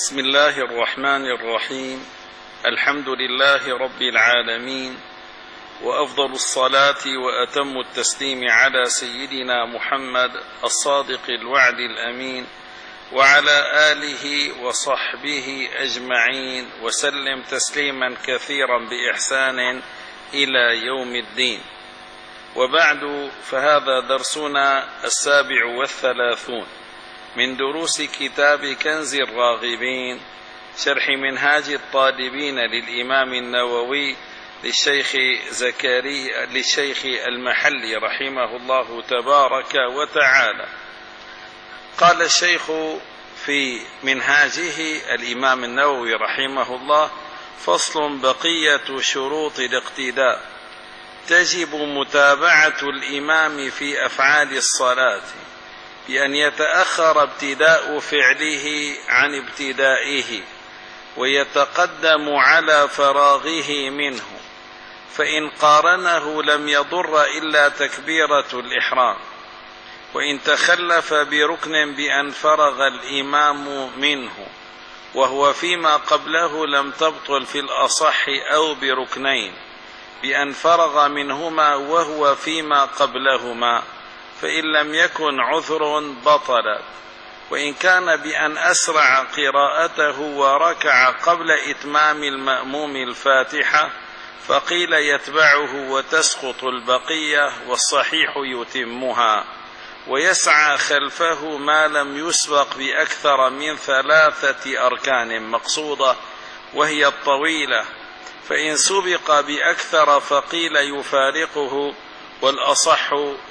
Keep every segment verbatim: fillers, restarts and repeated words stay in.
بسم الله الرحمن الرحيم. الحمد لله رب العالمين، وأفضل الصلاة وأتم التسليم على سيدنا محمد الصادق الوعد الأمين، وعلى آله وصحبه أجمعين، وسلم تسليما كثيرا بإحسان إلى يوم الدين. وبعد، فهذا درسنا السابع والثلاثون من دروس كتاب كنز الراغبين، شرح منهاج الطالبين للإمام النووي للشيخ زكريا للشيخ المحلي رحمه الله تبارك وتعالى. قال الشيخ في منهاجه الإمام النووي رحمه الله: فصل: بقية شروط الاقتداء. تجب متابعة الإمام في أفعال الصلاة بأن يتأخر ابتداء فعله عن ابتدائه، ويتقدم على فراغه منه، فإن قارنه لم يضر إلا تكبيرة الإحرام، وإن تخلف بركن بأن فرغ الإمام منه وهو فيما قبله لم تبطل في الأصح، أو بركنين بأن فرغ منهما وهو فيما قبلهما، فإن لم يكن عذر بطل. وإن كان بأن أسرع قراءته وركع قبل إتمام المأموم الفاتحة، فقيل يتبعه وتسقط البقية، والصحيح يتمها، ويسعى خلفه ما لم يسبق بأكثر من ثلاثة أركان مقصودة وهي الطويلة، فإن سبق بأكثر فقيل يفارقه، والأصح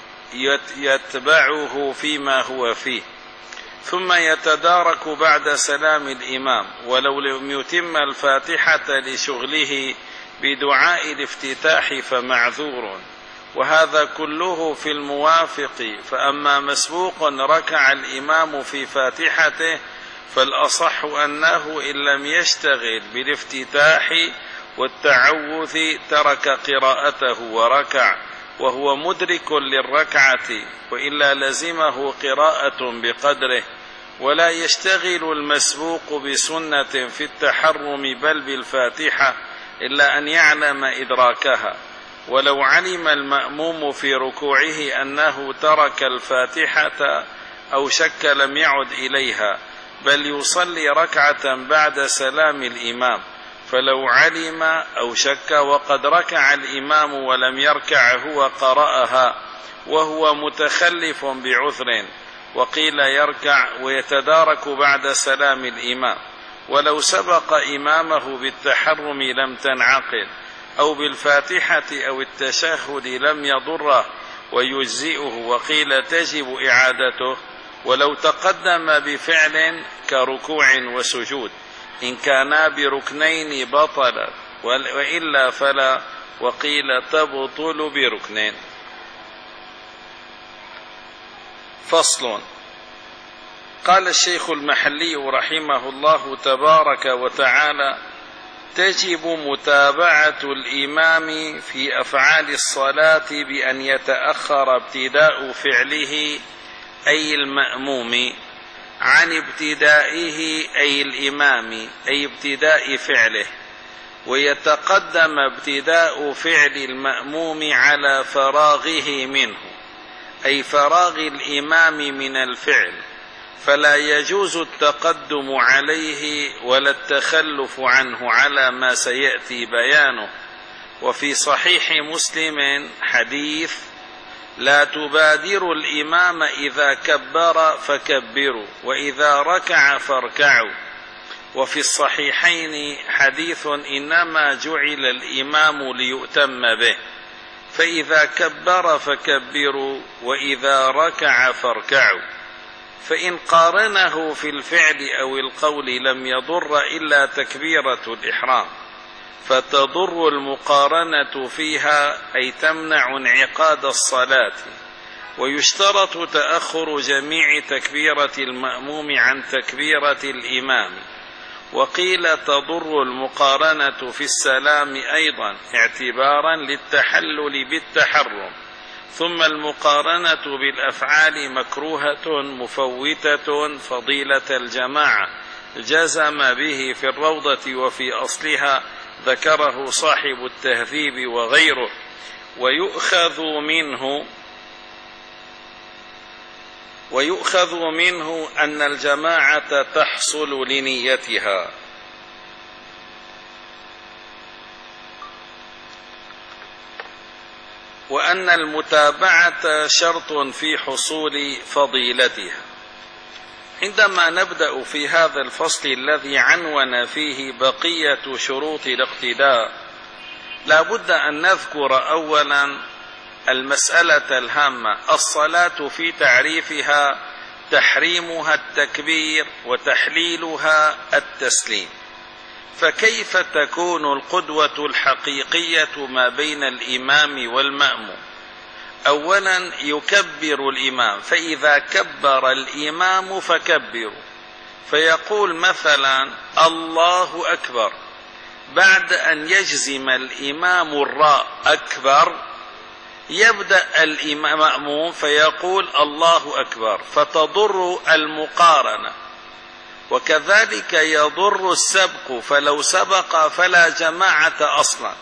يتبعه فيما هو فيه، ثم يتدارك بعد سلام الإمام، ولو لم يتم الفاتحة لشغله بدعاء الافتتاح فمعذور، وهذا كله في الموافق. فأما مسبوق ركع الإمام في فاتحته، فالأصح أنه إن لم يشتغل بالافتتاح والتعوذ ترك قراءته وركع وهو مدرك للركعة، وإلا لزمه قراءة بقدره. ولا يشتغل المسبوق بسنة في التحرم بل بالفاتحة إلا أن يعلم إدراكها، ولو علم المأموم في ركوعه أنه ترك الفاتحة أو شك لم يعد إليها، بل يصلي ركعة بعد سلام الإمام. فلو علم أو شك وقد ركع الإمام ولم يركع هو قرأها وهو متخلف بعذر، وقيل يركع ويتدارك بعد سلام الإمام. ولو سبق إمامه بالتحرم لم تنعقد، أو بالفاتحة أو التشهد لم يضره ويجزئه، وقيل تجب إعادته. ولو تقدم بفعل كركوع وسجود إن كانا بركنين بطل، وإلا فلا، وقيل تبطل بركنين. فصل: قال الشيخ المحلي رحمه الله تبارك وتعالى: تجب متابعة الإمام في أفعال الصلاة بأن يتأخر ابتداء فعله أي المأموم عن ابتدائه أي الإمام، أي ابتداء فعله، ويتقدم ابتداء فعل المأموم على فراغه منه، أي فراغ الإمام من الفعل، فلا يجوز التقدم عليه ولا التخلف عنه على ما سيأتي بيانه. وفي صحيح مسلم حديث: لا تبادروا الإمام إذا كبر فكبروا، وإذا ركع فاركعوا. وفي الصحيحين حديث: إنما جعل الإمام ليؤتم به، فإذا كبر فكبروا، وإذا ركع فاركعوا. فإن قارنه في الفعل أو القول لم يضر إلا تكبيرة الإحرام، فتضر المقارنة فيها، أي تمنع انعقاد الصلاة. ويشترط تأخر جميع تكبيرة المأموم عن تكبيرة الإمام. وقيل تضر المقارنة في السلام أيضا اعتبارا للتحلل بالتحرم. ثم المقارنة بالأفعال مكروهة مفوتة فضيلة الجماعة، جزم به في الروضة وفي أصلها، ذكره صاحب التهذيب وغيره. ويؤخذ منه ويؤخذ منه أن الجماعة تحصل لنيتها، وأن المتابعة شرط في حصول فضيلتها. عندما نبدأ في هذا الفصل الذي عنون فيه بقية شروط الاقتداء، لا بد أن نذكر أولا المسألة الهامة: الصلاة في تعريفها تحريمها التكبير وتحليلها التسليم. فكيف تكون القدوة الحقيقية ما بين الإمام والمأموم؟ أولا يكبر الإمام، فإذا كبر الإمام فكبروا، فيقول مثلا الله أكبر، بعد أن يجزم الإمام الراء أكبر يبدأ المأموم فيقول الله أكبر، فتضر المقارنة. وكذلك يضر السبق، فلو سبق فلا جماعة أصلا.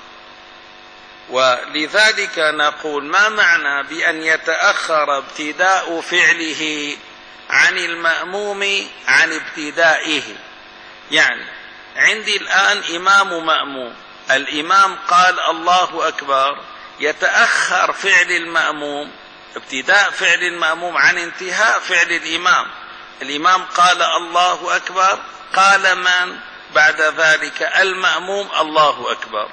ولذلك نقول: ما معنى بأن يتأخر ابتداء فعله عن المأموم عن ابتدائه؟ يعني عندي الآن إمام مأموم، الإمام قال الله أكبر، يتأخر فعل المأموم، ابتداء فعل المأموم عن انتهاء فعل الإمام. الإمام قال الله أكبر، قال من بعد ذلك؟ المأموم الله أكبر.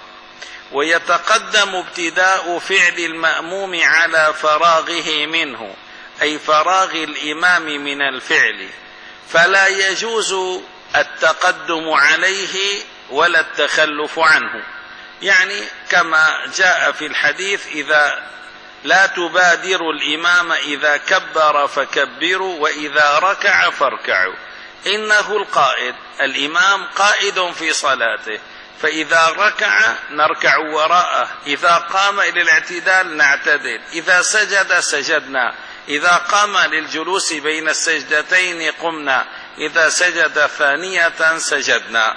ويتقدم ابتداء فعل المأموم على فراغه منه، أي فراغ الإمام من الفعل، فلا يجوز التقدم عليه ولا التخلف عنه. يعني كما جاء في الحديث: إذا لا تبادر الإمام إذا كبر فكبروا وإذا ركع فاركعوا. إنه القائد، الإمام قائد في صلاته، فإذا ركع نركع وراءه، إذا قام إلى الاعتدال نعتدل، إذا سجد سجدنا، إذا قام للجلوس بين السجدتين قمنا، إذا سجد ثانية سجدنا.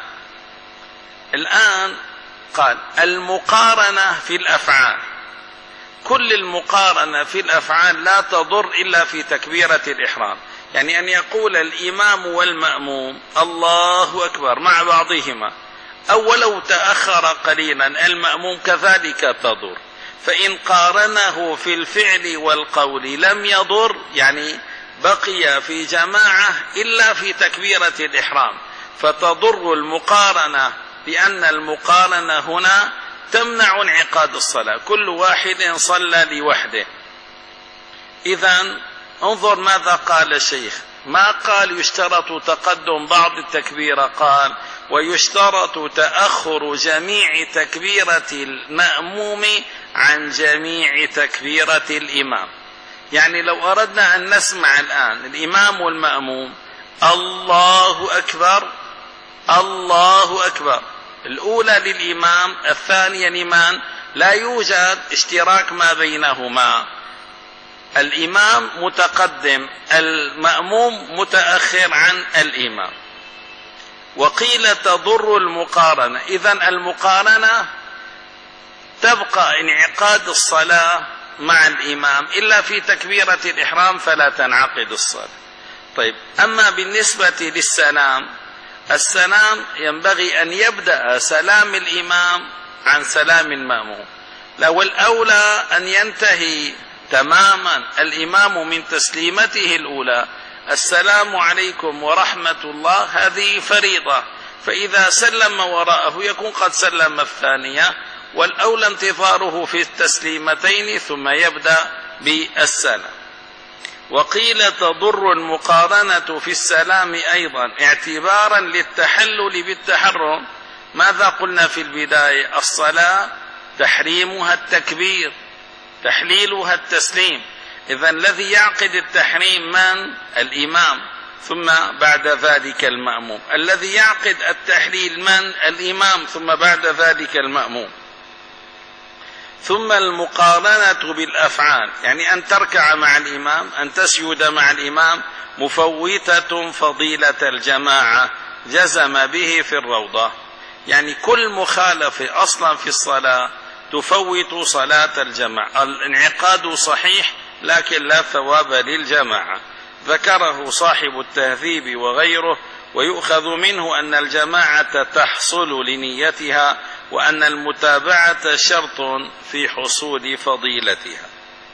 الآن قال المقارنة في الأفعال، كل المقارنة في الأفعال لا تضر إلا في تكبيرة الإحرام. يعني أن يقول الإمام والمأموم الله أكبر مع بعضهما، أو ولو تأخر قليلا المأموم كذلك تضر. فإن قارنه في الفعل والقول لم يضر، يعني بقي في جماعة إلا في تكبيرة الإحرام، فتضر المقارنة، لأن المقارنة هنا تمنع انعقاد الصلاة، كل واحد صلى لوحده. إذن انظر ماذا قال الشيخ، ما قال يشترط تقدم بعض التكبيرة، قال ويشترط تأخر جميع تكبيرة المأموم عن جميع تكبيرة الإمام. يعني لو أردنا أن نسمع الآن الإمام والمأموم الله أكبر الله أكبر، الأولى للإمام الثانية لمن؟ لا يوجد اشتراك ما بينهما، الإمام متقدم المأموم متأخر عن الإمام. وقيل تضر المقارنة، إذن المقارنة تبقى انعقاد الصلاة مع الإمام إلا في تكبيرة الإحرام فلا تنعقد الصلاة. طيب، أما بالنسبة للسلام، السلام ينبغي أن يبدأ سلام الإمام عن سلام المأموم، لو الأولى أن ينتهي تماما الإمام من تسليمته الأولى السلام عليكم ورحمة الله، هذه فريضة، فإذا سلم وراءه يكون قد سلم الثانية، والأولى انتظاره في التسليمتين ثم يبدأ بالسلام. وقيل تضر المقارنة في السلام أيضا اعتبارا للتحلل بالتحرم. ماذا قلنا في البداية؟ الصلاة تحريمها التكبير، تحليلها التسليم. إذن الذي يعقد التحريم من؟ الإمام، ثم بعد ذلك المأموم. الذي يعقد التحليل من؟ الإمام، ثم بعد ذلك المأموم. ثم المقارنة بالأفعال، يعني أن تركع مع الإمام، أن تسجد مع الإمام، مفوتة فضيلة الجماعة، جزم به في الروضة. يعني كل مخالفة أصلا في الصلاة تفوت صلاة الجماعة. الانعقاد صحيح لكن لا ثواب للجماعة. ذكره صاحب التهذيب وغيره، ويؤخذ منه أن الجماعة تحصل لنيتها، وأن المتابعة شرط في حصول فضيلتها.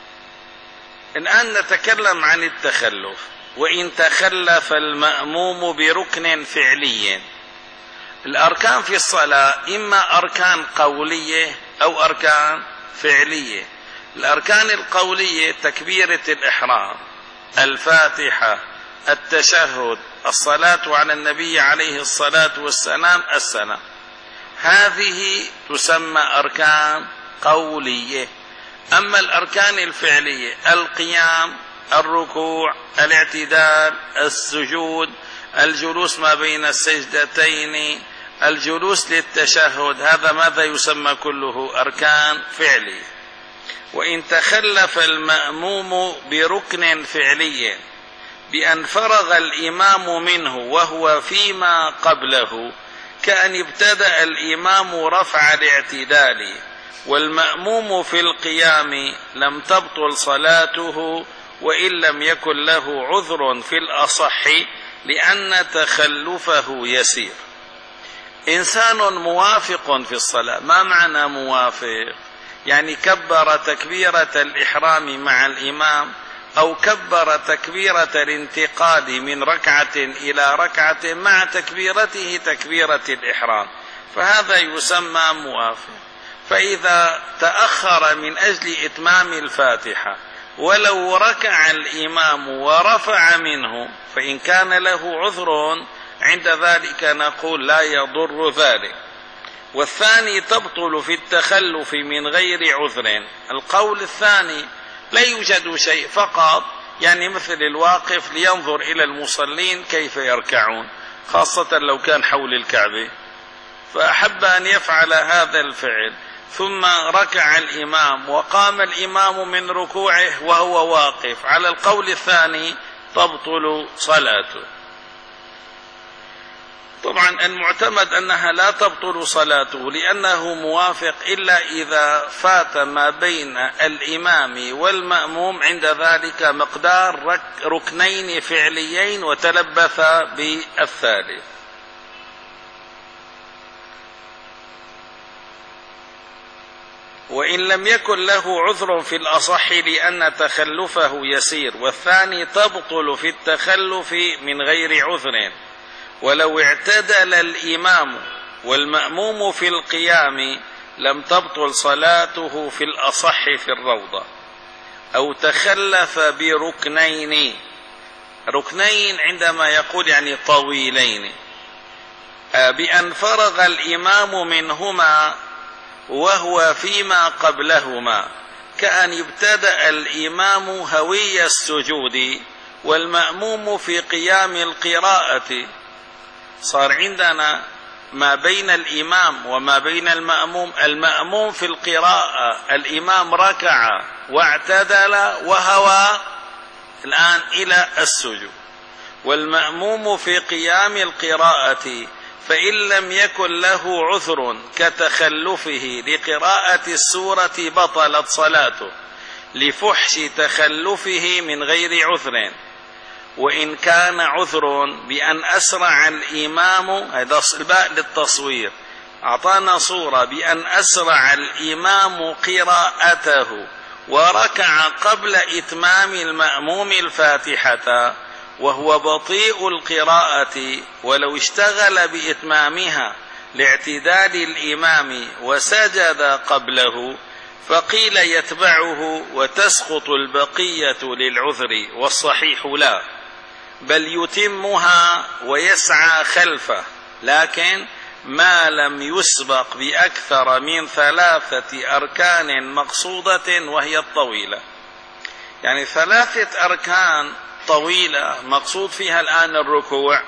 الآن نتكلم عن التخلف. وإن تخلف المأموم بركن فعلي. الأركان في الصلاة إما أركان قولية أو أركان فعلية. الأركان القولية تكبيرة الإحرام، الفاتحة، التشهد، الصلاة على النبي عليه الصلاة والسلام، السلام. هذه تسمى أركان قولية. أما الأركان الفعلية القيام، الركوع، الاعتدال، السجود، الجلوس ما بين السجدتين، الجلوس للتشهد، هذا ماذا يسمى؟ كله أركان فعلية. وإن تخلف المأموم بركن فعلي بأن فرغ الإمام منه وهو فيما قبله، كأن ابتدأ الإمام رفع الاعتدال والمأموم في القيام، لم تبطل صلاته وإن لم يكن له عذر في الأصح، لأن تخلفه يسير. إنسان موافق في الصلاة. ما معنى موافق؟ يعني كبر تكبيرة الإحرام مع الإمام، أو كبر تكبيرة الانتقال من ركعة إلى ركعة مع تكبيرته تكبيرة الإحرام، فهذا يسمى موافق. فإذا تأخر من أجل إتمام الفاتحة ولو ركع الإمام ورفع منه، فإن كان له عذر عند ذلك نقول لا يضر ذلك. والثاني تبطل في التخلف من غير عذر. القول الثاني لا يوجد شيء، فقط يعني مثل الواقف لينظر إلى المصلين كيف يركعون، خاصة لو كان حول الكعبة، فأحب أن يفعل هذا الفعل، ثم ركع الإمام وقام الإمام من ركوعه وهو واقف. على القول الثاني تبطل صلاته. طبعا المعتمد أنها لا تبطل صلاته، لأنه موافق إلا إذا فات ما بين الإمام والمأموم عند ذلك مقدار ركنين فعليين وتلبث بالثالث. وإن لم يكن له عذر في الأصح لأن تخلفه يسير. والثاني تبطل في التخلف من غير عذر. ولو اعتدل الإمام والمأموم في القيام لم تبطل صلاته في الأصح في الروضة. أو تخلف بركنين، ركنين عندما يقول يعني طويلين، بأن فرغ الإمام منهما وهو فيما قبلهما، كأن ابتدأ الإمام هوي السجود والمأموم في قيام القراءة. صار عندنا ما بين الإمام وما بين المأموم، المأموم في القراءة، الإمام ركع واعتدل وهوى الآن إلى السجود، والمأموم في قيام القراءة، فإن لم يكن له عذر كتخلفه لقراءة السورة بطلت صلاته لفحش تخلفه من غير عذر. وإن كان عذر بأن أسرع الإمام، هذا الباء للتصوير، أعطانا صورة بأن أسرع الإمام قراءته وركع قبل إتمام المأموم الفاتحة وهو بطيء القراءة، ولو اشتغل بإتمامها لاعتدال الإمام وسجد قبله فقيل يتبعه وتسقط البقية للعذر، والصحيح لا، بل يتمها ويسعى خلفه، لكن ما لم يسبق بأكثر من ثلاثة أركان مقصودة وهي الطويلة. يعني ثلاثة أركان طويلة مقصود فيها الآن الركوع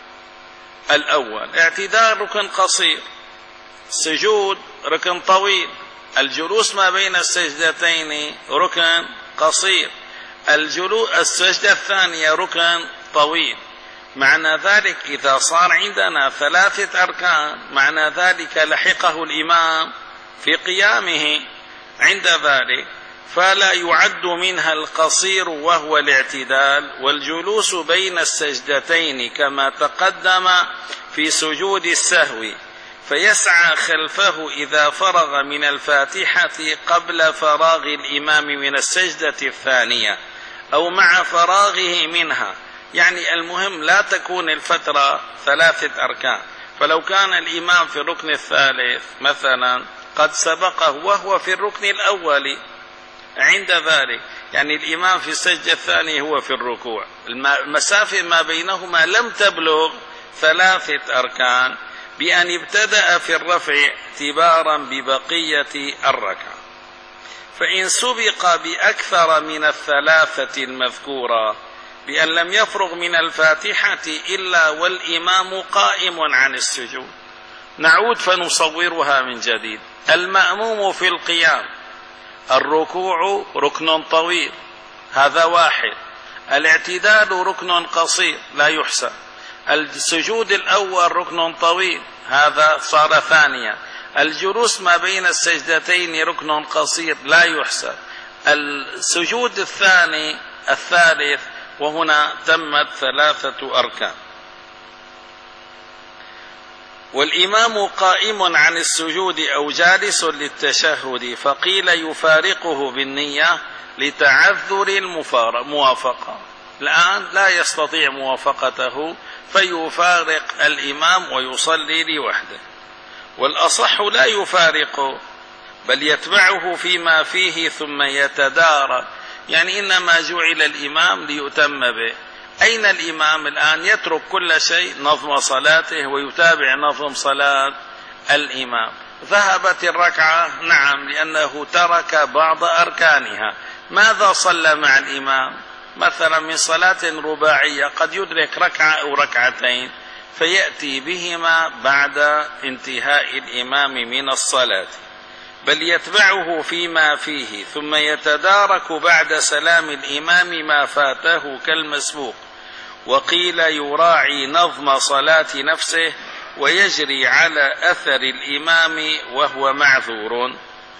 الأول، اعتدال ركن قصير، سجود ركن طويل، الجلوس ما بين السجدتين ركن قصير، الجلوس السجدة الثانية ركن طويل، معنى ذلك إذا صار عندنا ثلاثة أركان معنى ذلك لحقه الإمام في قيامه عند ذلك، فلا يعد منها القصير وهو الاعتدال والجلوس بين السجدتين كما تقدم في سجود السهو، فيسعى خلفه إذا فرغ من الفاتحة قبل فراغ الإمام من السجدة الثانية أو مع فراغه منها. يعني المهم لا تكون الفترة ثلاثة أركان، فلو كان الإمام في الركن الثالث مثلا قد سبقه وهو في الركن الأول عند ذلك، يعني الإمام في السجدة الثانية هو في الركوع، المسافة ما بينهما لم تبلغ ثلاثة أركان، بأن ابتدأ في الرفع اعتبارا ببقية الركعة. فإن سبق بأكثر من الثلاثة المذكورة بأن لم يفرغ من الفاتحة إلا والإمام قائم عن السجود، نعود فنصورها من جديد. المأموم في القيام، الركوع ركن طويل هذا واحد، الاعتدال ركن قصير لا يحسب، السجود الأول ركن طويل هذا صار ثانيا، الجلوس ما بين السجدتين ركن قصير لا يحسب، السجود الثاني الثالث، وهنا تمت ثلاثة أركان. والإمام قائم عن السجود أو جالس للتشهد، فقيل يفارقه بالنية لتعذر الموافقة، الآن لا يستطيع موافقته فيفارق الإمام ويصلي لوحده. والأصح لا يفارقه بل يتبعه فيما فيه ثم يتدارك، يعني إنما جعل الإمام ليؤتم به. أين الإمام الآن؟ يترك كل شيء نظم صلاته ويتابع نظم صلاة الإمام. ذهبت الركعة، نعم، لأنه ترك بعض أركانها. ماذا صلى مع الإمام؟ مثلا من صلاة رباعية قد يدرك ركعة أو ركعتين فيأتي بهما بعد انتهاء الإمام من الصلاة، بل يتبعه فيما فيه ثم يتدارك بعد سلام الإمام ما فاته كالمسبوق. وقيل يراعي نظم صلاة نفسه ويجري على أثر الإمام وهو معذور،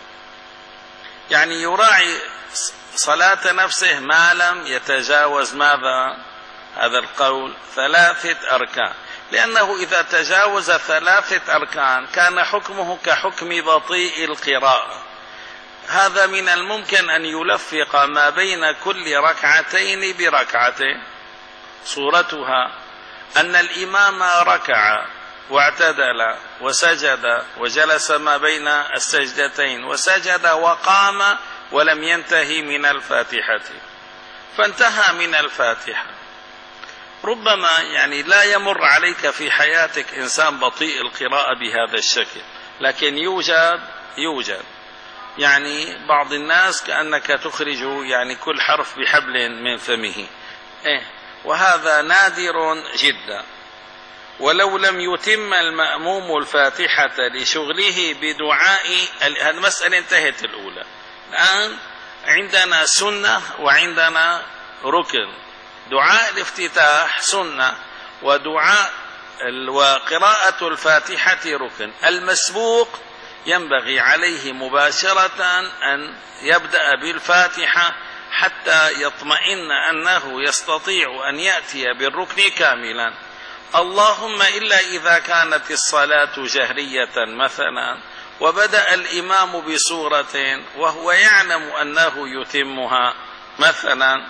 يعني يراعي صلاة نفسه ما لم يتجاوز ماذا؟ هذا القول ثلاثة أركان، لأنه إذا تجاوز ثلاثة أركان كان حكمه كحكم بطيء القراءة. هذا من الممكن أن يلفق ما بين كل ركعتين بركعتين. صورتها أن الإمام ركع واعتدل وسجد وجلس ما بين السجدتين وسجد وقام ولم ينتهي من الفاتحة، فانتهى من الفاتحة. ربما يعني لا يمر عليك في حياتك إنسان بطيء القراءة بهذا الشكل، لكن يوجد يوجد يعني بعض الناس كأنك تخرج يعني كل حرف بحبل من فمه، إيه، وهذا نادر جدا. ولو لم يتم المأموم الفاتحة لشغله بدعاء، المسألة انتهت الأولى، الآن عندنا سنة وعندنا ركن. دعاء الافتتاح سنة، ودعاء وقراءة الفاتحة ركن. المسبوق ينبغي عليه مباشرة أن يبدأ بالفاتحة حتى يطمئن أنه يستطيع أن يأتي بالركن كاملا، اللهم إلا إذا كانت الصلاة جهرية مثلا وبدأ الإمام بسورة وهو يعلم أنه يتمها، مثلا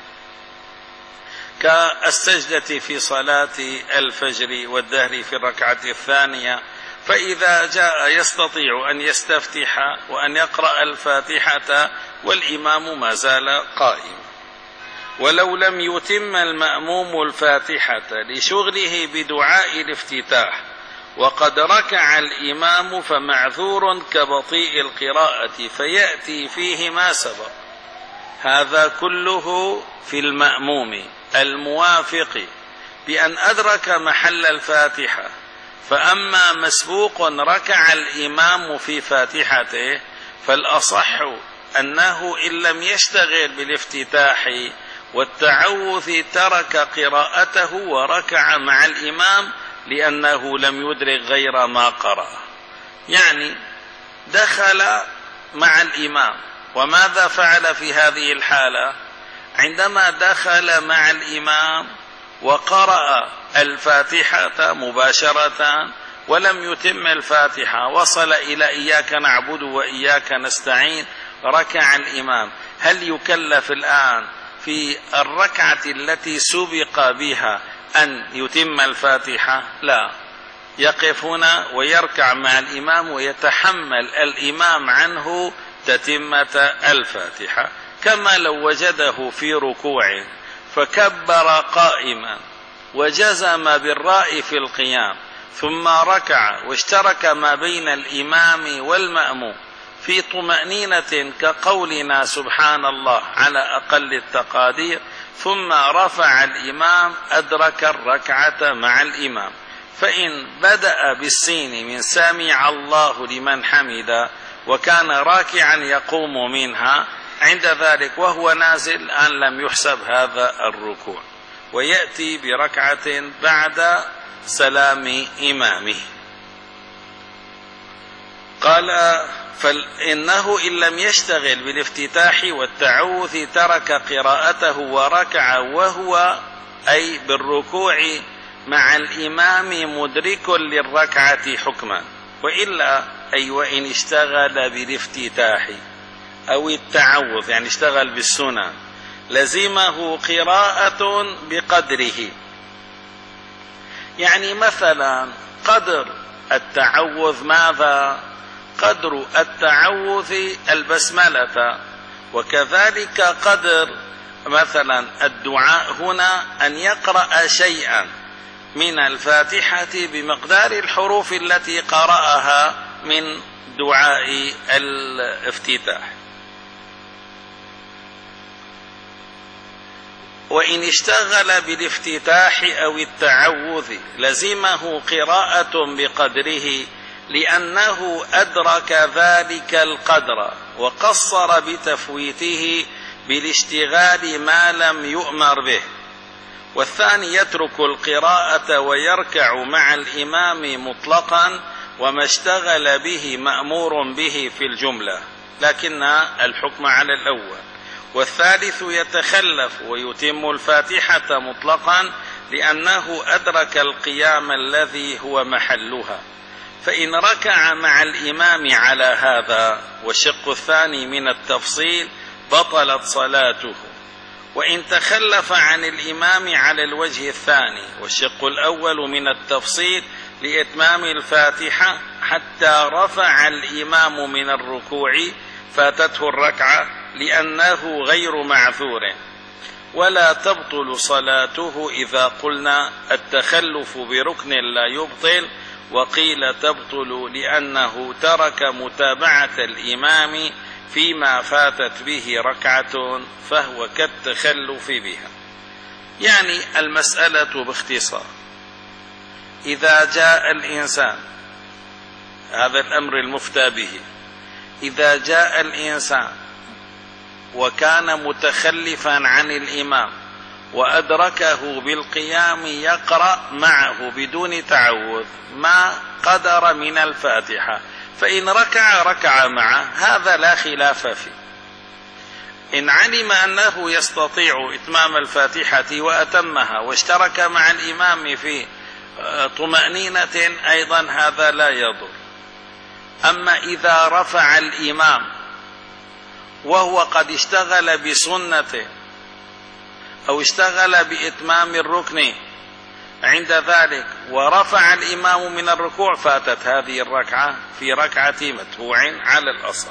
كالسجدة في صلاة الفجر والدهر في الركعة الثانية، فإذا جاء يستطيع أن يستفتح وأن يقرأ الفاتحة والإمام ما زال قائم. ولو لم يتم المأموم الفاتحة لشغله بدعاء الافتتاح وقد ركع الإمام فمعذور كبطيء القراءة فيأتي فيه ما سبق. هذا كله في المأموم الموافق بأن أدرك محل الفاتحة. فأما مسبوق ركع الإمام في فاتحته فالأصح أنه إن لم يشتغل بالافتتاح والتعوذ ترك قراءته وركع مع الإمام لأنه لم يدرك غير ما قرأ. يعني دخل مع الإمام، وماذا فعل في هذه الحالة؟ عندما دخل مع الإمام وقرأ الفاتحة مباشرة ولم يتم الفاتحة، وصل إلى إياك نعبد وإياك نستعين، ركع الإمام، هل يكلف الآن في الركعة التي سبق بها أن يتم الفاتحة؟ لا، يقف هنا ويركع مع الإمام ويتحمل الإمام عنه تتمة الفاتحة، كما لو وجده في ركوع فكبر قائما وجزم بالراء في القيام ثم ركع واشترك ما بين الإمام والمأموم في طمأنينة كقولنا سبحان الله على أقل التقادير، ثم رفع الإمام أدرك الركعة مع الإمام. فإن بدأ بالسين من سمع الله لمن حمد وكان راكعا يقوم منها، عند ذلك وهو نازل أن لم يحسب هذا الركوع، ويأتي بركعة بعد سلام إمامه. قال فإنه إن لم يشتغل بالافتتاح والتعوذ ترك قراءته وركع وهو أي بالركوع مع الإمام مدرك للركعة حكما، وإلا أي وإن اشتغل بالافتتاح أو التعوذ يعني اشتغل بالسنة لزمه قراءة بقدره. يعني مثلا قدر التعوذ ماذا؟ قدر التعوذ البسملة، وكذلك قدر مثلا الدعاء هنا أن يقرأ شيئا من الفاتحة بمقدار الحروف التي قرأها من دعاء الافتتاح. وإن اشتغل بالافتتاح أو التعوذ لزمه قراءة بقدره لأنه أدرك ذلك القدر وقصر بتفويته بالاشتغال ما لم يؤمر به. والثاني يترك القراءة ويركع مع الإمام مطلقا وما اشتغل به مأمور به في الجملة، لكن الحكم على الأول. والثالث يتخلف ويتم الفاتحة مطلقا لأنه أدرك القيام الذي هو محلها، فإن ركع مع الإمام على هذا والشق الثاني من التفصيل بطلت صلاته. وإن تخلف عن الإمام على الوجه الثاني والشق الأول من التفصيل لإتمام الفاتحة حتى رفع الإمام من الركوع فاتته الركعة لأنه غير معذور، ولا تبطل صلاته إذا قلنا التخلف بركن لا يبطل، وقيل تبطل لأنه ترك متابعة الإمام فيما فاتت به ركعة فهو كالتخلف بها. يعني المسألة باختصار، إذا جاء الإنسان، هذا الأمر المفتى به، إذا جاء الإنسان وكان متخلفا عن الإمام وأدركه بالقيام يقرأ معه بدون تعوذ ما قدر من الفاتحة، فإن ركع ركع معه، هذا لا خلاف فيه. إن علم أنه يستطيع إتمام الفاتحة وأتمها واشترك مع الإمام في طمأنينة أيضا هذا لا يضر. أما إذا رفع الإمام وهو قد اشتغل بسنة أو اشتغل بإتمام الركن عند ذلك ورفع الإمام من الركوع فاتت هذه الركعة في ركعة متبوع على الأصح.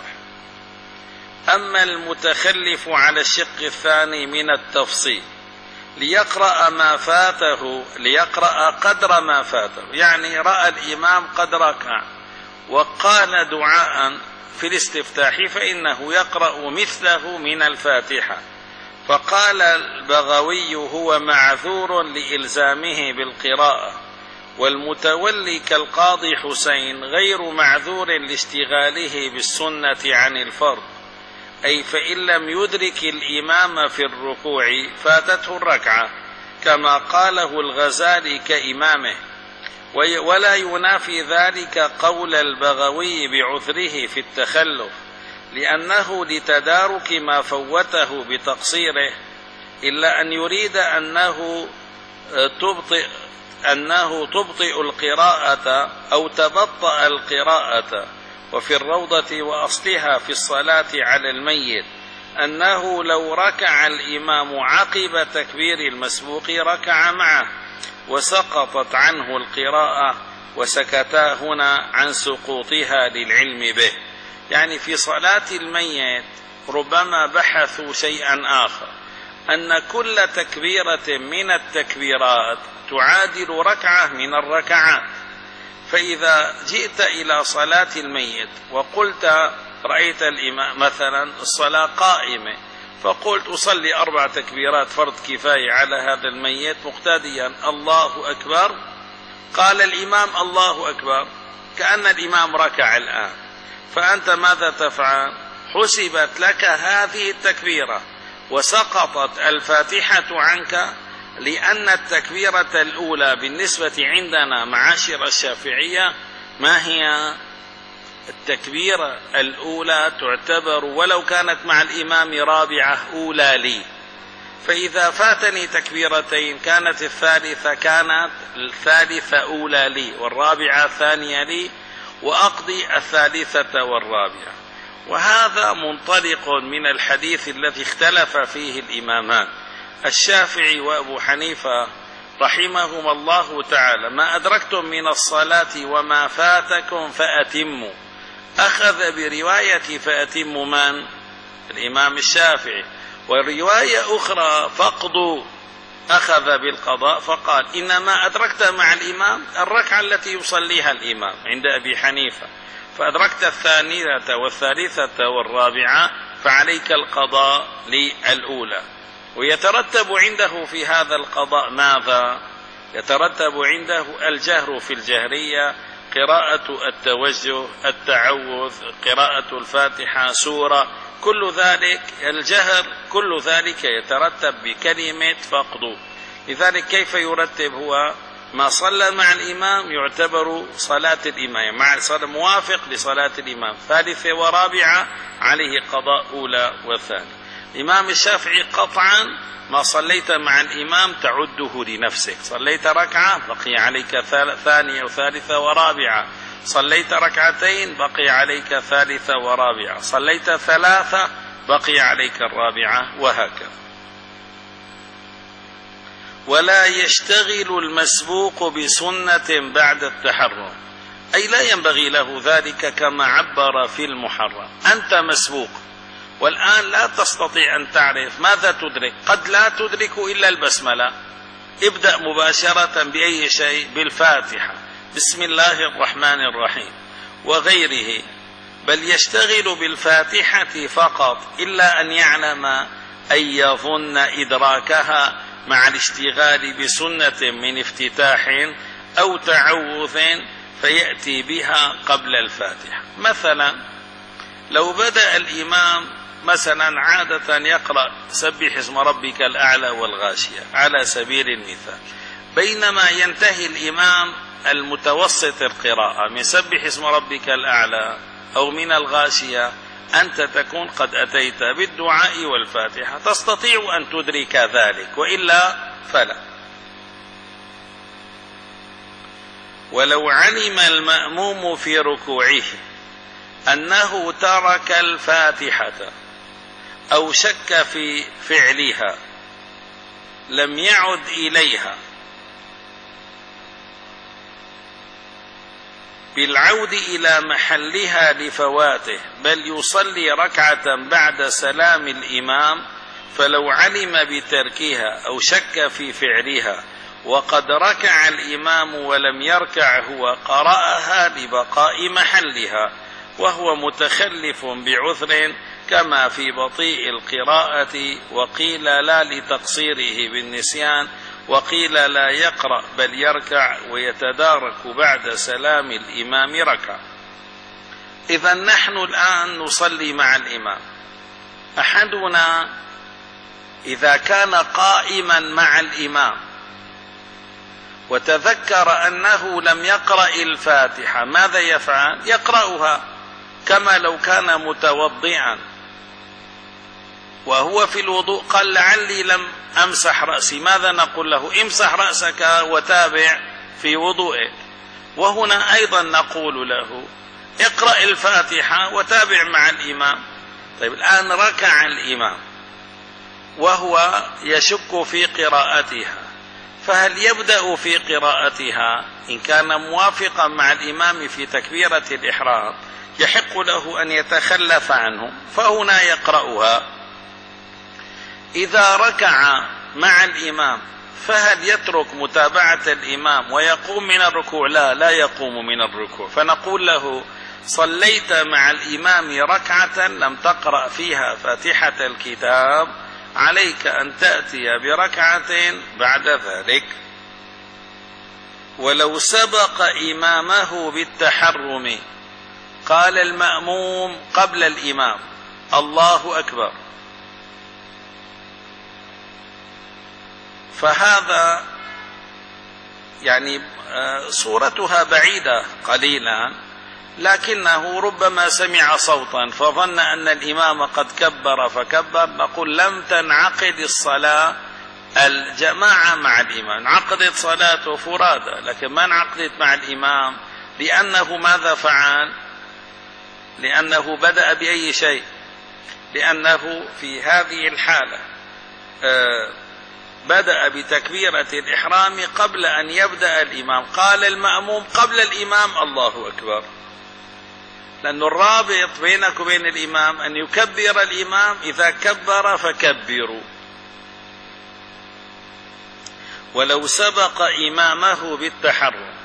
أما المتخلف على الشق الثاني من التفصيل ليقرأ ما فاته، ليقرأ قدر ما فاته، يعني رأى الإمام قد ركع وقال دعاء في الاستفتاح فإنه يقرأ مثله من الفاتحة، فقال البغوي هو معذور لإلزامه بالقراءة، والمتولي كالقاضي حسين غير معذور لاشتغاله بالسنة عن الفرض، أي فإن لم يدرك الإمام في الركوع فاتته الركعة، كما قاله الغزالي كإمامه. ولا ينافي ذلك قول البغوي بعذره في التخلف، لأنه لتدارك ما فوته بتقصيره، إلا أن يريد أنه تبطئ أنه تبطئ القراءة أو تبطأ القراءة. وفي الروضة وأصلها في الصلاة على الميت أنه لو ركع الإمام عقب تكبير المسبوق ركع معه، وسقطت عنه القراءة، وسكتا هنا عن سقوطها للعلم به. يعني في صلاة الميت ربما بحثوا شيئا آخر، أن كل تكبيرة من التكبيرات تعادل ركعة من الركعات. فإذا جئت إلى صلاة الميت وقلت رأيت الإمام مثلا الصلاة قائمة، فقلت أصلي أربع تكبيرات فرض كفاية على هذا الميت مقتديا الله أكبر، قال الإمام الله أكبر كأن الإمام ركع الآن، فأنت ماذا تفعل؟ حسبت لك هذه التكبيرة وسقطت الفاتحة عنك، لأن التكبيرة الأولى بالنسبة عندنا معاشر الشافعية ما هي؟ التكبيرة الأولى تعتبر ولو كانت مع الإمام رابعة أولى لي، فإذا فاتني تكبيرتين كانت الثالثة كانت الثالثة أولى لي، والرابعة ثانية لي، وأقضي الثالثة والرابعة. وهذا منطلق من الحديث الذي اختلف فيه الإمامان الشافعي وأبو حنيفة رحمهما الله تعالى: ما أدركتم من الصلاة وما فاتكم فأتموا. أخذ برواية فأتموا من؟ الإمام الشافعي. والرواية أخرى فقدوا، أخذ بالقضاء فقال إنما أدركت مع الإمام الركعة التي يصليها الإمام عند أبي حنيفة، فأدركت الثانية والثالثة والرابعة فعليك القضاء للأولى. ويترتب عنده في هذا القضاء ماذا؟ يترتب عنده الجهر في الجهرية، قراءة التوجه، التعوذ، قراءة الفاتحة، سورة، كل ذلك الجهر، كل ذلك يترتب بكلمة فقد. لذلك كيف يرتب هو؟ ما صلى مع الإمام يعتبر صلاة الإمام، مع صلاة موافق لصلاة الإمام، ثالثة ورابعة عليه قضاء أولى وثانية. الإمام الشافعي قطعا ما صليت مع الإمام تعده لنفسك، صليت ركعة بقي عليك ثانية وثالثة ورابعة، صليت ركعتين بقي عليك ثالثة ورابعة، صليت ثلاثة بقي عليك الرابعة، وهكذا. ولا يشتغل المسبوق بسنة بعد التحرم، أي لا ينبغي له ذلك كما عبر في المحرم. أنت مسبوق والآن لا تستطيع أن تعرف ماذا تدرك، قد لا تدرك إلا البسملة، ابدأ مباشرة بأي شيء، بالفاتحة، بسم الله الرحمن الرحيم وغيره، بل يشتغل بالفاتحة فقط، إلا أن يعلم أن يظن إدراكها مع الاشتغال بسنة من افتتاح أو تعوذ فيأتي بها قبل الفاتحة. مثلا لو بدأ الإمام مثلا عادة يقرأ سبح اسم ربك الأعلى والغاشية على سبيل المثال، بينما ينتهي الإمام المتوسط القراءة من سبح اسم ربك الأعلى أو من الغاشية، أنت تكون قد أتيت بالدعاء والفاتحة، تستطيع أن تدرك ذلك، وإلا فلا. ولو علم المأموم في ركوعه أنه ترك الفاتحة أو شك في فعلها لم يعد إليها بالعود إلى محلها لفواته، بل يصلي ركعة بعد سلام الإمام، فلو علم بتركها أو شك في فعلها وقد ركع الإمام ولم يركع هو قرأها لبقاء محلها، وهو متخلف بعذر كما في بطيء القراءة، وقيل لا لتقصيره بالنسيان، وقيل لا يقرأ بل يركع ويتدارك بعد سلام الإمام ركع. إذا نحن الآن نصلي مع الإمام، أحدنا إذا كان قائما مع الإمام وتذكر أنه لم يقرأ الفاتحة ماذا يفعل؟ يقرأها كما لو كان متوضئا وهو في الوضوء، قال لعلي لم أمسح رأسي، ماذا نقول له؟ امسح رأسك وتابع في وضوئك. وهنا أيضا نقول له اقرأ الفاتحة وتابع مع الإمام. طيب الآن ركع الإمام وهو يشك في قراءتها، فهل يبدأ في قراءتها؟ إن كان موافقا مع الإمام في تكبيرة الإحرام يحق له أن يتخلف عنه، فهنا يقرأها. إذا ركع مع الإمام فهل يترك متابعة الإمام ويقوم من الركوع؟ لا لا يقوم من الركوع، فنقول له صليت مع الإمام ركعة لم تقرأ فيها فاتحة الكتاب، عليك أن تأتي بركعة بعد ذلك. ولو سبق إمامه بالتحرم قال المأموم قبل الإمام الله أكبر، فهذا يعني صورتها بعيدة قليلا، لكنه ربما سمع صوتا فظن أن الإمام قد كبر فكبر، نقول لم تنعقد الصلاة الجماعة مع الإمام، انعقدت صلاته فرادى لكن ما انعقدت مع الإمام، لأنه ماذا فعل؟ لأنه بدأ بأي شيء؟ لأنه في هذه الحالة بدأ بتكبيرة الإحرام قبل أن يبدأ الإمام، قال المأموم قبل الإمام الله أكبر، لأن الرابط بينك وبين الإمام أن يكبر الإمام، إذا كبر فكبروا. ولو سبق إمامه بالتحرم،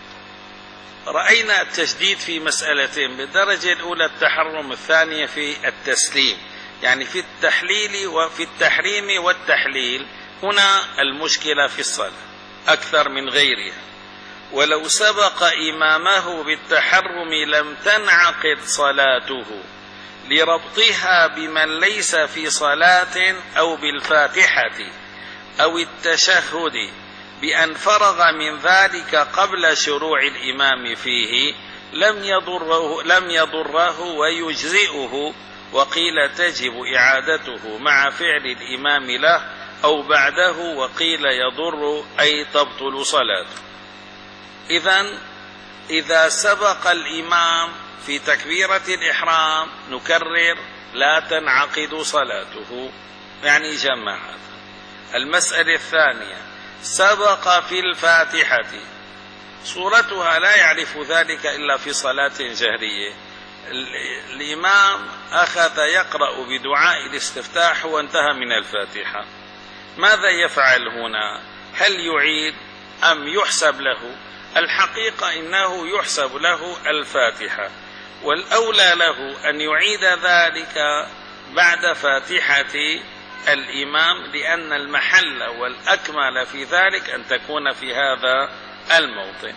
رأينا التشديد في مسألتين، بالدرجة الأولى التحرم، الثانية في التسليم، يعني في التحليل وفي التحريم والتحليل، هنا المشكلة في الصلاة أكثر من غيرها. ولو سبق إمامه بالتحرم لم تنعقد صلاته لربطها بمن ليس في صلاة أو بالفاتحة أو التشهد بأن فرغ من ذلك قبل شروع الإمام فيه، لم يضره, لم يضره ويجزئه، وقيل تجب إعادته مع فعل الإمام له أو بعده، وقيل يضر أي تبطل صلاته. إذن إذا سبق الإمام في تكبيرة الإحرام نكرر لا تنعقد صلاته، يعني جماعة. المسألة الثانية سبق في الفاتحة، صورتها لا يعرف ذلك إلا في صلاة جهرية، الإمام أخذ يقرأ بدعاء الاستفتاح وانتهى من الفاتحة، ماذا يفعل هنا؟ هل يعيد أم يحسب له؟ الحقيقة إنه يحسب له الفاتحة، والأولى له أن يعيد ذلك بعد فاتحة الإمام، لأن المحل والأكمل في ذلك أن تكون في هذا الموطن.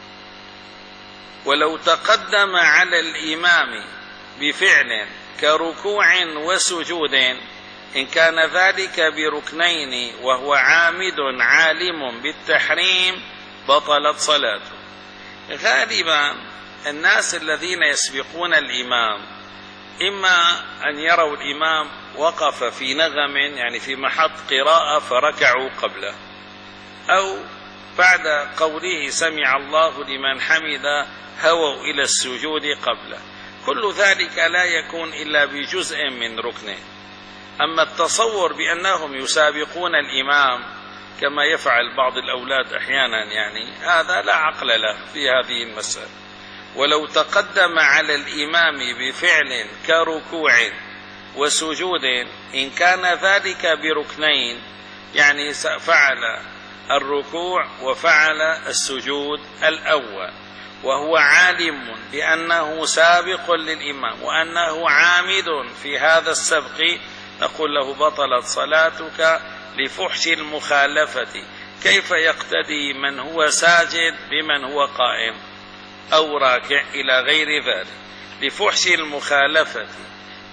ولو تقدم على الإمام بفعل كركوع وسجود إن كان ذلك بركنين وهو عامد عالم بالتحريم بطلت صلاته. غالبا الناس الذين يسبقون الإمام إما أن يروا الإمام وقف في نغم، يعني في محط قراءة فركعوا قبله، أو بعد قوله سمع الله لمن حمد هووا إلى السجود قبله، كل ذلك لا يكون إلا بجزء من ركنه. أما التصور بأنهم يسابقون الإمام كما يفعل بعض الأولاد أحيانا، يعني هذا لا عقل له في هذه المسألة. ولو تقدم على الإمام بفعل كركوع وسجود إن كان ذلك بركنين، يعني فعل الركوع وفعل السجود الأول وهو عالم بأنه سابق للإمام وأنه عامد في هذا السبق، نقول له بطلت صلاتك لفحش المخالفة. كيف يقتدي من هو ساجد بمن هو قائم أو راكع إلى غير ذلك؟ لفحش المخالفة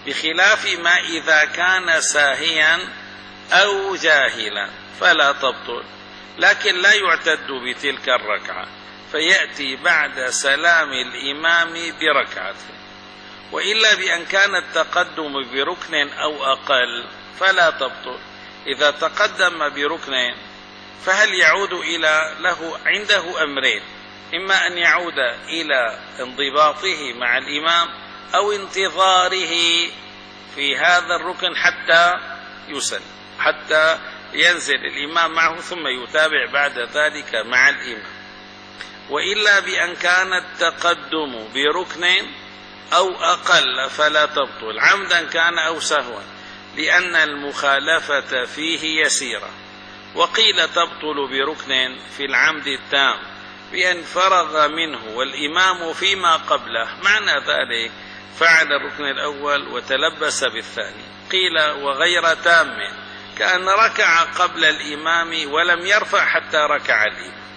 بخلاف ما إذا كان ساهيا أو جاهلا فلا تبطل، لكن لا يعتد بتلك الركعة، فيأتي بعد سلام الإمام بركعة. وإلا بأن كان التقدم بركن أو أقل فلا تبطل. إذا تقدم بركن فهل يعود إلى له عنده أمرين: إما أن يعود إلى انضباطه مع الإمام أو انتظاره في هذا الركن حتى يسلم، حتى ينزل الإمام معه ثم يتابع بعد ذلك مع الإمام. وإلا بأن كان التقدم بركن أو أقل فلا تبطل، عمدا كان أو سهوا، لأن المخالفة فيه يسيرة. وقيل تبطل بركن في العمد التام بأن فرغ منه والإمام فيما قبله، معنى ذلك فعل الركن الأول وتلبس بالثاني. قيل وغير تام، كأن ركع قبل الإمام ولم يرفع حتى ركع الإمام.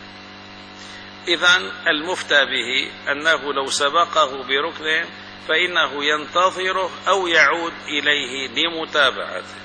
إذن المفتى به أنه لو سبقه بركن فإنه ينتظره أو يعود إليه لمتابعته.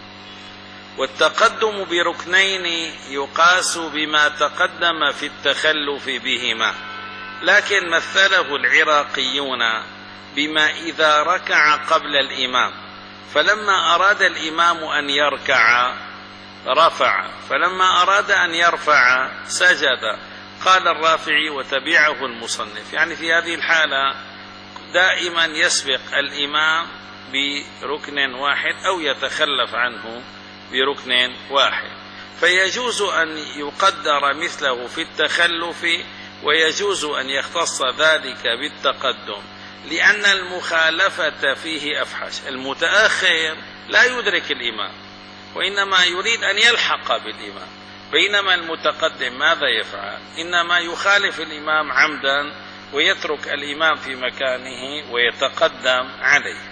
والتقدم بركنين يقاس بما تقدم في التخلف بهما، لكن مثله العراقيون بما إذا ركع قبل الإمام، فلما أراد الإمام أن يركع رفع، فلما أراد أن يرفع سجد. قال الرافعي وتبعه المصنف، يعني في هذه الحالة دائما يسبق الإمام بركن واحد أو يتخلف عنه بركن واحد، فيجوز أن يقدر مثله في التخلف ويجوز أن يختص ذلك بالتقدم، لأن المخالفة فيه أفحش. المتأخر لا يدرك الإمام وإنما يريد أن يلحق بالإمام، بينما المتقدم ماذا يفعل؟ إنما يخالف الإمام عمدا ويترك الإمام في مكانه ويتقدم عليه.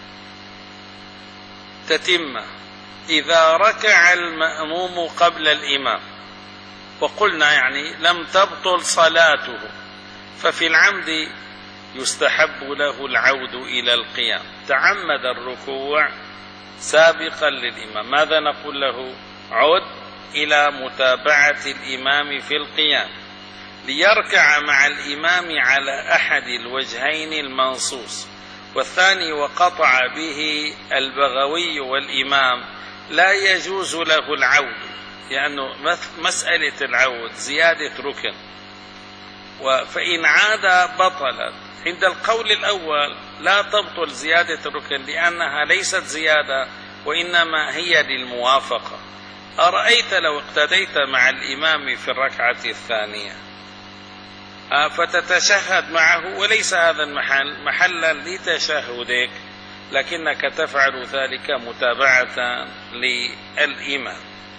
تتمة: إذا ركع المأموم قبل الإمام، وقلنا يعني لم تبطل صلاته، ففي العمد يستحب له العود إلى القيام. تعمد الركوع سابقا للإمام، ماذا نقول له؟ عد إلى متابعة الإمام في القيام، ليركع مع الإمام على أحد الوجهين المنصوص. والثاني وقطع به البغوي والإمام لا يجوز له العود، لأنه مسألة العود زيادة ركن، فإن عاد بطلت. عند القول الأول لا تبطل زيادة الركن لأنها ليست زيادة وإنما هي للموافقة. أرأيت لو اقتديت مع الإمام في الركعة الثانية فتتشهد معه وليس هذا المحل محلا لتشهدك، لكنك تفعل ذلك متابعة للإمام.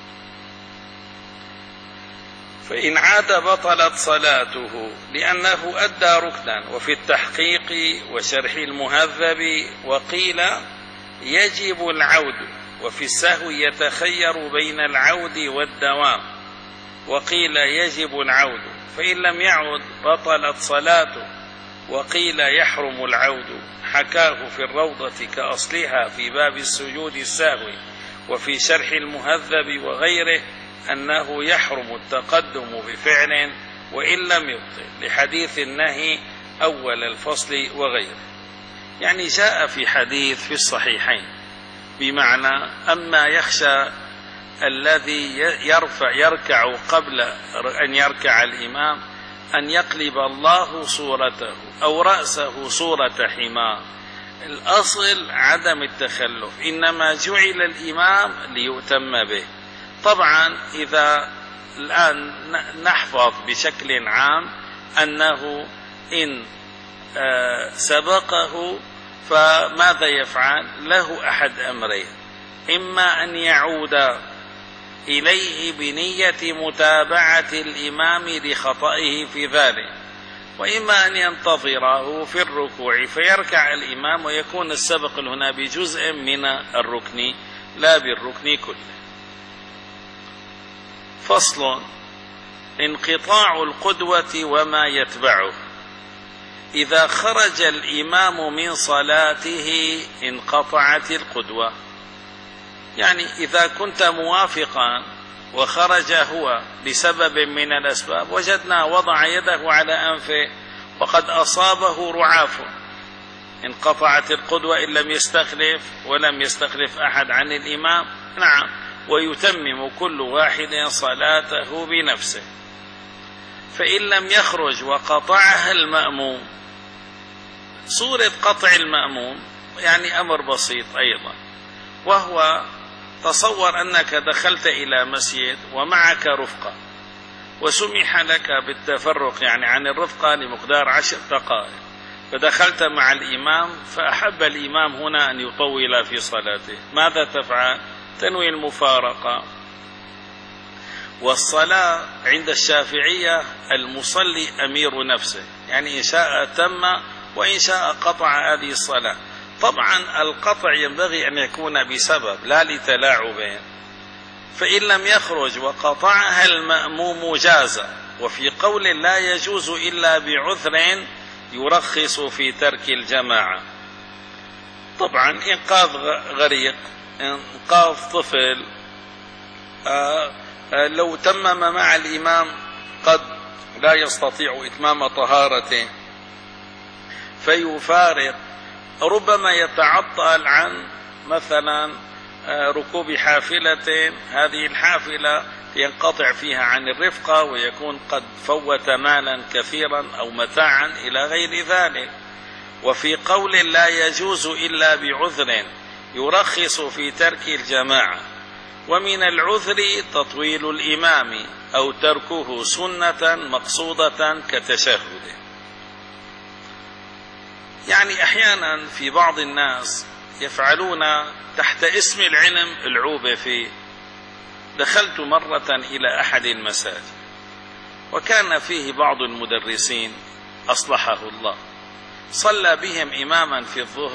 فإن عاد بطلت صلاته لأنه أدى ركنا. وفي التحقيق وشرح المهذب وقيل يجب العود، وفي السهو يتخير بين العود والدوام، وقيل يجب العود، فإن لم يعد بطلت صلاته، وقيل يحرم العود. حكاه في الروضة كأصلها في باب السجود السهو، وفي شرح المهذب وغيره أنه يحرم التقدم بفعل وإن لم يبطل، لحديث النهي أول الفصل وغيره. يعني جاء في حديث في الصحيحين بمعنى أما يخشى الذي يرفع يركع قبل أن يركع الإمام أن يقلب الله صورته أو رأسه صورة حمار. الأصل عدم التخلف، إنما جعل الإمام ليؤتم به. طبعا إذا الآن نحفظ بشكل عام أنه إن سبقه فماذا يفعل؟ له أحد أمرين: إما أن يعود إليه بنية متابعة الإمام لخطئه في ذلك، وإما أن ينتظره في الركوع فيركع الإمام ويكون السبق هنا بجزء من الركن لا بالركن كله. فصل: انقطاع القدوة وما يتبعه. إذا خرج الإمام من صلاته انقطعت القدوة. يعني إذا كنت موافقا وخرج هو لسبب من الأسباب، وجدنا وضع يده على أنفه وقد أصابه رعاف، انقطعت القدوة إن لم يستخلف ولم يستخلف أحد عن الإمام. نعم، ويتمم كل واحد صلاته بنفسه. فإن لم يخرج وقطعها المأموم، صورة قطع المأموم يعني أمر بسيط أيضا، وهو تصور أنك دخلت إلى مسجد ومعك رفقة، وسمح لك بالتفرق يعني عن الرفقة لمقدار عشر دقائق، فدخلت مع الإمام، فأحب الإمام هنا أن يطول في صلاته، ماذا تفعل؟ تنوي المفارقة. والصلاة عند الشافعية المصلي أمير نفسه، يعني إن شاء تم وإن شاء قطع هذه الصلاة. طبعا القطع ينبغي أن يكون بسبب لا لتلاعب، فإن لم يخرج وقطعها المأموم جاز. وفي قول لا يجوز إلا بعذر يرخص في ترك الجماعة. طبعا إنقاذ غريق، إنقاذ طفل، آه آه لو تمم مع الإمام قد لا يستطيع إتمام طهارته فيفارق، ربما يتعطل عن مثلا ركوب حافلة، هذه الحافلة ينقطع فيها عن الرفقة ويكون قد فوت مالا كثيرا أو متاعا إلى غير ذلك. وفي قول لا يجوز إلا بعذر يرخص في ترك الجماعة. ومن العذر تطويل الإمام أو تركه سنة مقصودة كتشهد. يعني أحيانا في بعض الناس يفعلون تحت اسم العلم العوبة فيه. دخلت مرة إلى أحد المساجد وكان فيه بعض المدرسين أصلحه الله، صلى بهم إماما في الظهر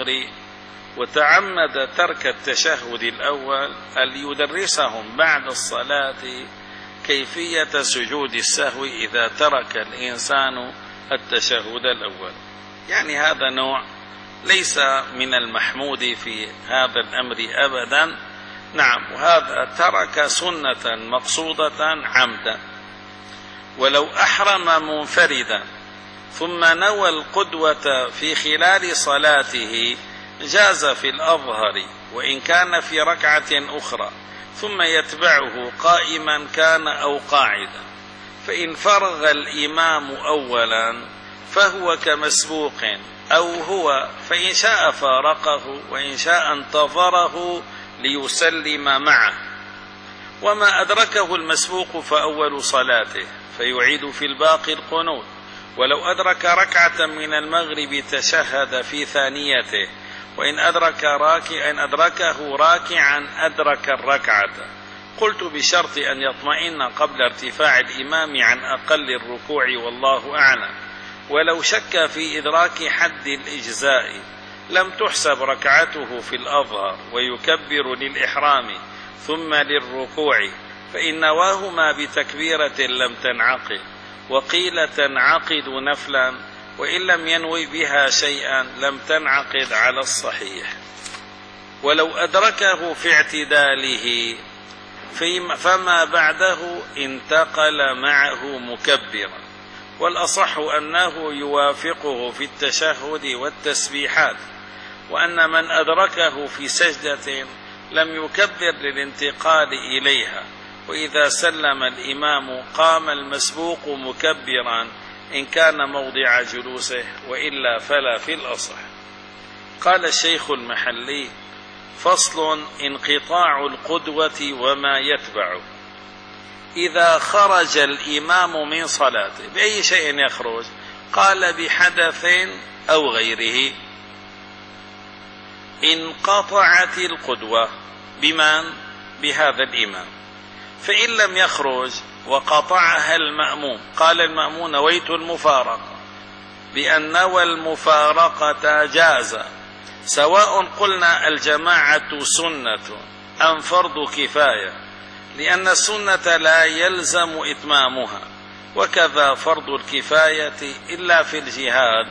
وتعمد ترك التشهد الأول ليدرسهم بعد الصلاة كيفية سجود السهو إذا ترك الإنسان التشهد الأول. يعني هذا نوع ليس من المحمود في هذا الأمر أبدا. نعم، وهذا ترك سنة مقصودة عمدا. ولو أحرم منفردا ثم نوى القدوة في خلال صلاته جاز في الأظهر وإن كان في ركعة أخرى، ثم يتبعه قائما كان أو قاعدا. فإن فرغ الإمام أولا فهو كمسبوق، أو هو فإن شاء فارقه وإن شاء انتظره ليسلم معه. وما أدركه المسبوق فأول صلاته فيعيد في الباقي القنوت. ولو أدرك ركعة من المغرب تشهد في ثانيته، وإن أدرك راكع إن أدركه راكعا أدرك الركعة. قلت بشرط أن يطمئن قبل ارتفاع الإمام عن أقل الركوع والله أعلم. ولو شك في إدراك حد الإجزاء لم تحسب ركعته في الأظهر ويكبر للإحرام ثم للركوع، فإن نواهما بتكبيرة لم تنعقد. وقيل تنعقد نفلا، وإن لم ينوي بها شيئا لم تنعقد على الصحيح. ولو أدركه في اعتداله فما بعده انتقل معه مكبرا. والأصح أنه يوافقه في التشهد والتسبيحات، وأن من أدركه في سجدة لم يكبر للانتقال إليها، وإذا سلم الإمام قام المسبوق مكبرا إن كان موضع جلوسه، وإلا فلا في الأصح. قال الشيخ المحلي: فصل: انقطاع القدوة وما يتبعه. إذا خرج الإمام من صلاته، بأي شيء يخرج؟ قال: بحدث أو غيره. انقطعت القدوة بمن؟ بهذا الإمام. فإن لم يخرج وقطعها المأموم، قال المأموم: نويت المفارقة، بأن نوى المفارقة جاز، سواء قلنا الجماعة سنة أم فرض كفاية، لأن السنة لا يلزم إتمامها، وكذا فرض الكفاية إلا في الجهاد،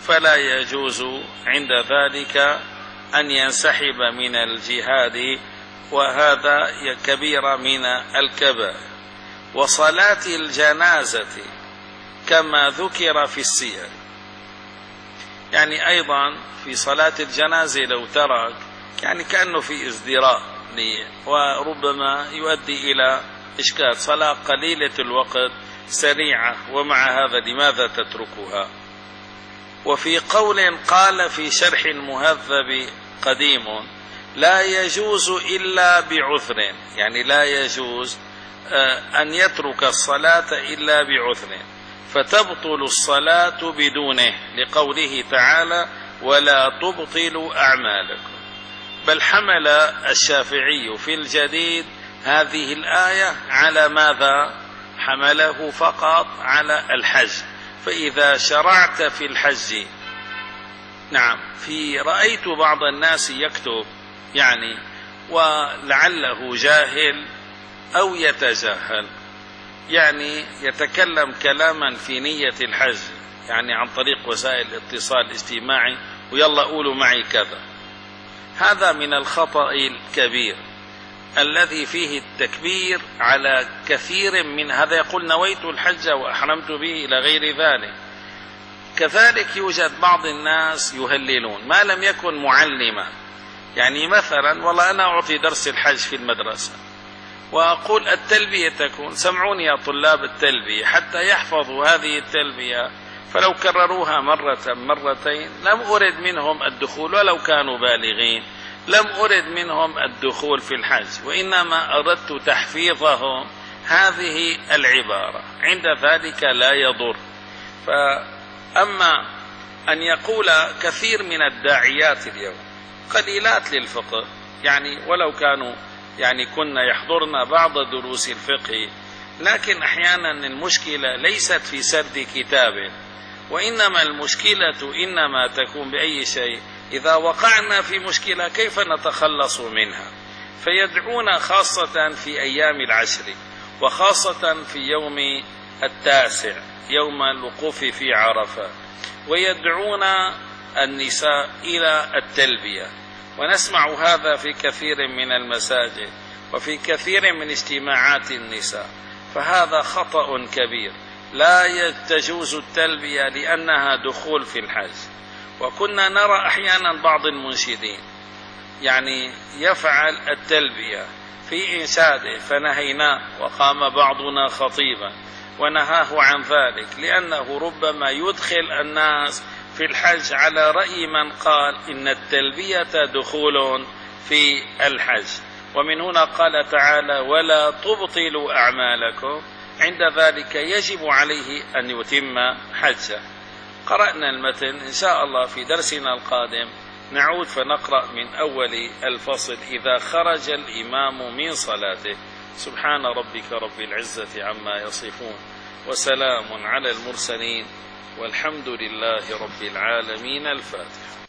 فلا يجوز عند ذلك أن ينسحب من الجهاد، وهذا كبيرة من الكبائر. وصلاة الجنازة كما ذكر في السير، يعني أيضا في صلاة الجنازة لو ترك يعني كأنه في ازدراء، وربما يؤدي إلى إشكال. صلاة قليلة الوقت سريعة، ومع هذا لماذا تتركها؟ وفي قول قال في شرح المهذب قديم: لا يجوز إلا بعذر، يعني لا يجوز أن يترك الصلاة إلا بعذر، فتبطل الصلاة بدونه، لقوله تعالى: ولا تبطلوا أعمالكم. بل حمل الشافعي في الجديد هذه الآية على ماذا؟ حمله فقط على الحج. فإذا شرعت في الحج، نعم، في رأيت بعض الناس يكتب يعني ولعله جاهل أو يتجاهل، يعني يتكلم كلاما في نية الحج، يعني عن طريق وسائل الاتصال الاجتماعي، ويلا قولوا معي كذا. هذا من الخطأ الكبير الذي فيه التكبير على كثير من هذا. يقول: نويت الحج وأحرمت به، إلى غير ذلك. كذلك يوجد بعض الناس يهللون ما لم يكن معلما، يعني مثلا والله أنا أعطي درس الحج في المدرسة وأقول التلبية تكون، سمعوني يا طلاب التلبية حتى يحفظوا هذه التلبية، فلو كرروها مرة مرتين لم أرد منهم الدخول ولو كانوا بالغين، لم أرد منهم الدخول في الحج، وإنما أردت تحفيظهم هذه العبارة. عند ذلك لا يضر. فأما أن يقول كثير من الداعيات اليوم قليلات للفقه، يعني ولو كانوا يعني كنا يحضرنا بعض دروس الفقه، لكن أحيانا المشكلة ليست في سرد كتاب، وإنما المشكلة إنما تكون بأي شيء إذا وقعنا في مشكلة كيف نتخلص منها. فيدعون خاصة في أيام العشر، وخاصة في يوم التاسع يوم الوقوف في عرفة، ويدعون النساء إلى التلبية، ونسمع هذا في كثير من المساجد وفي كثير من اجتماعات النساء. فهذا خطأ كبير، لا تجوز التلبية لأنها دخول في الحج. وكنا نرى أحيانا بعض المنشدين يعني يفعل التلبية في إنشاده، فنهيناه، وقام بعضنا خطيبا ونهاه عن ذلك، لأنه ربما يدخل الناس في الحج على رأي من قال إن التلبية دخول في الحج. ومن هنا قال تعالى: ولا تبطلوا أعمالكم. عند ذلك يجب عليه أن يتم حجه. قرأنا المتن، إن شاء الله في درسنا القادم نعود فنقرأ من أول الفصل: إذا خرج الإمام من صلاته. سبحان ربك رب العزة عما يصفون، وسلام على المرسلين، والحمد لله رب العالمين. الفاتحة.